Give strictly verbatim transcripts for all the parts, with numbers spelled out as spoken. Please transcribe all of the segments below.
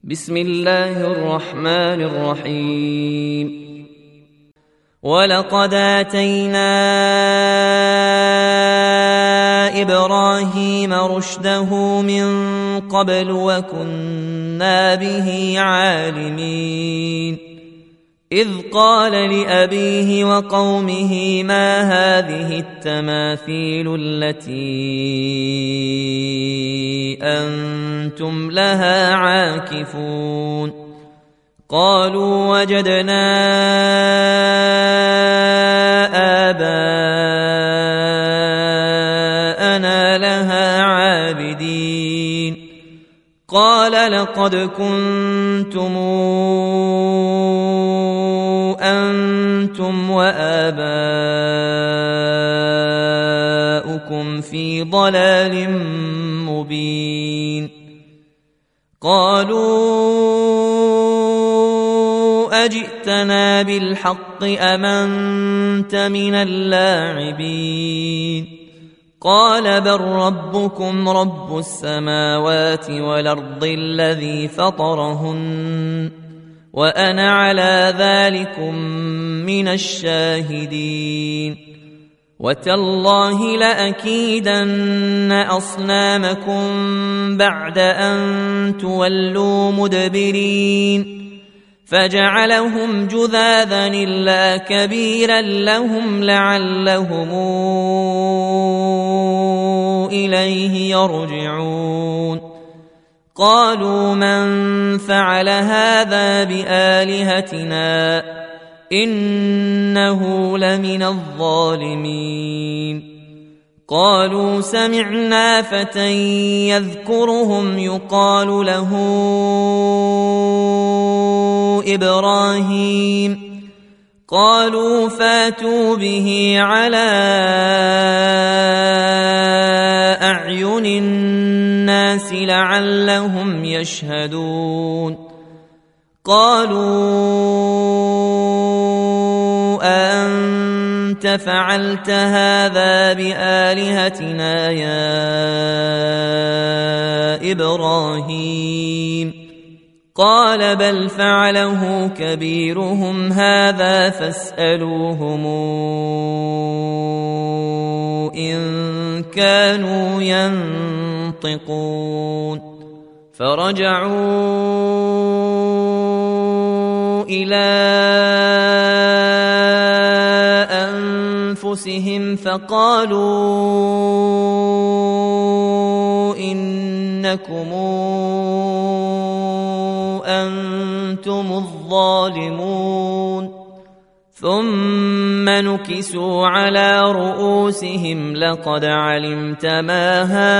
بسم الله الرحمن الرحيم. ولقد آتينا إبراهيم رشده من قبل وكنا به عالمين. إذ قال لأبيه وقومه ما هذه التماثيل التي أنتم لها عاكفون؟ قالوا وجدنا آباءنا لها عابدين. قال لقد كنتم أنتم وآباؤكم في ضلال مبين. قالوا أجئتنا بالحق أم أنت من اللاعبين؟ قال بل ربكم رب السماوات والأرض الذي فطرهن وأنا على ذلكم من الشاهدين. وتالله لأكيدن أصنامكم بعد أن تولوا مدبرين. فجعلهم جذاذا إلا كبيرا لهم لعلهم إليه يرجعون. قالوا من فعل هذا بآلهتنا إنه لمن الظالمين. قالوا سمعنا فتى يذكرهم يقال له إبراهيم. قالوا فاتوا به على أعين الناس لعلهم يشهدون. قالوا أأنت فعلت هذا بآلهتنا يا إبراهيم؟ قال بل فعله كبيرهم هذا فاسألوهم إن كانوا ينطقون. فرجعوا إلى أنفسهم فقالوا إنكم أنتم الظالمون. ثم نكسوا على رؤوسهم لقد علمت ما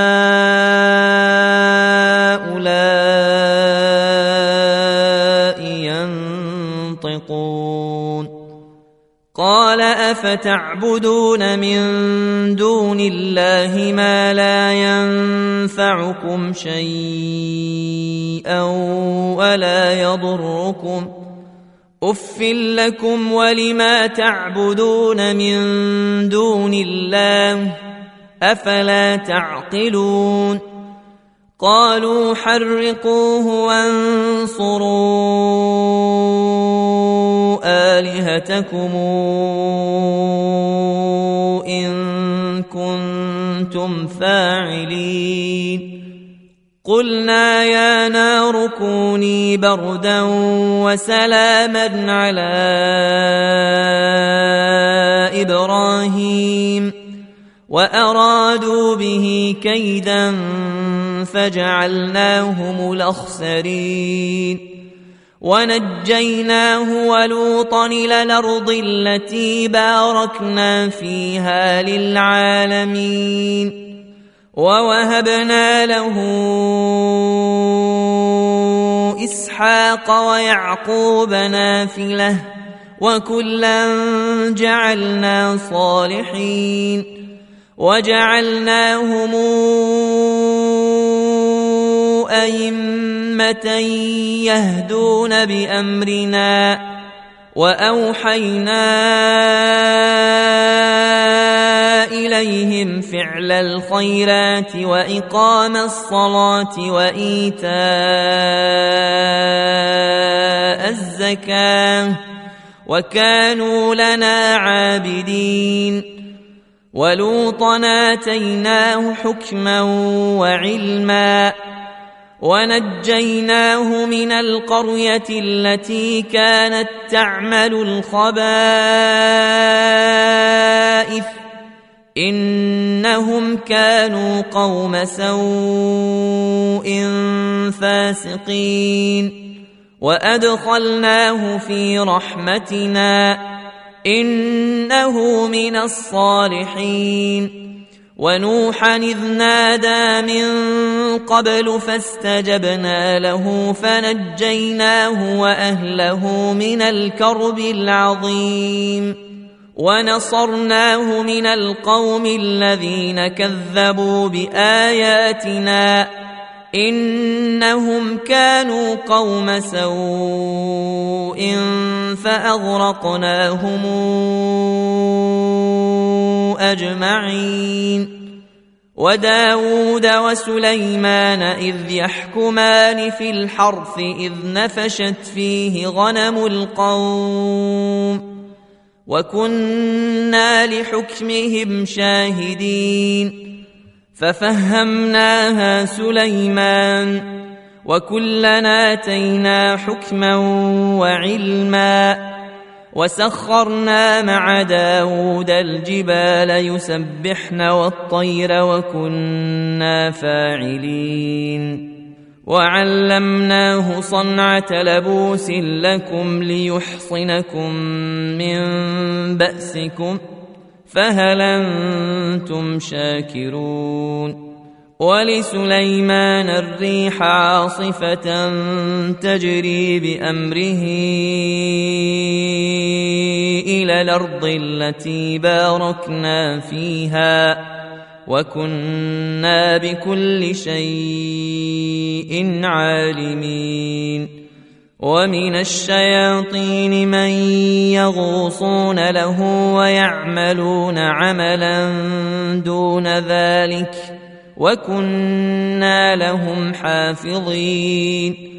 هؤلاء ينطقون. قال أفتعبدون من دون الله ما لا ينفعكم شيئا ولا يضركم؟ أف لكم ولما تعبدون من دون الله أفلا تعقلون؟ قالوا حرقوه وانصروا آلهتكم إن كنتم فاعلين. قلنا يا نار كوني بردا وسلاما على إبراهيم وأرادوا به كيدا فجعلناهم الأخسرين. ونجيناه ولوطا إلى الأرض التي باركنا فيها للعالمين. ووهبنا له إسحاق ويعقوب نافلة وكلا جعلنا صالحين. وجعلناهم أئمة يهدون بأمرنا وأوحينا إليهم فعل الخيرات وإقام الصلاة وإيتاء الزكاة وكانوا لنا عابدين ولوطا آتيناه حكما وعلما ونجيناه من القرية التي كانت تعمل الخبائث إنهم كانوا قوم سوء فاسقين وأدخلناه في رحمتنا إنه من الصالحين ونوحا إذ نادى من قبل فاستجبنا له فنجيناه وأهله من الكرب العظيم ونصرناه من القوم الذين كذبوا بآياتنا إنهم كانوا قوم سوء فأغرقناهم أجمعين وداود وسليمان إذ يحكمان في الحرث إذ نفشت فيه غنم القوم وكنا لحكمهم شاهدين ففهمناها سليمان وكلنا آتينا حكما وعلما وسخرنا مع داود الجبال يسبحن والطير وكنا فاعلين وعلمناه صنعة لبوس لكم ليحصنكم من بأسكم فهل أنتم شاكرون ولسليمان الريح عاصفة تجري بأمره إلى الأرض التي باركنا فيها وكنا بكل شيء عالمين ومن الشياطين من يغوصون له ويعملون عملا دون ذلك وكنا لهم حافظين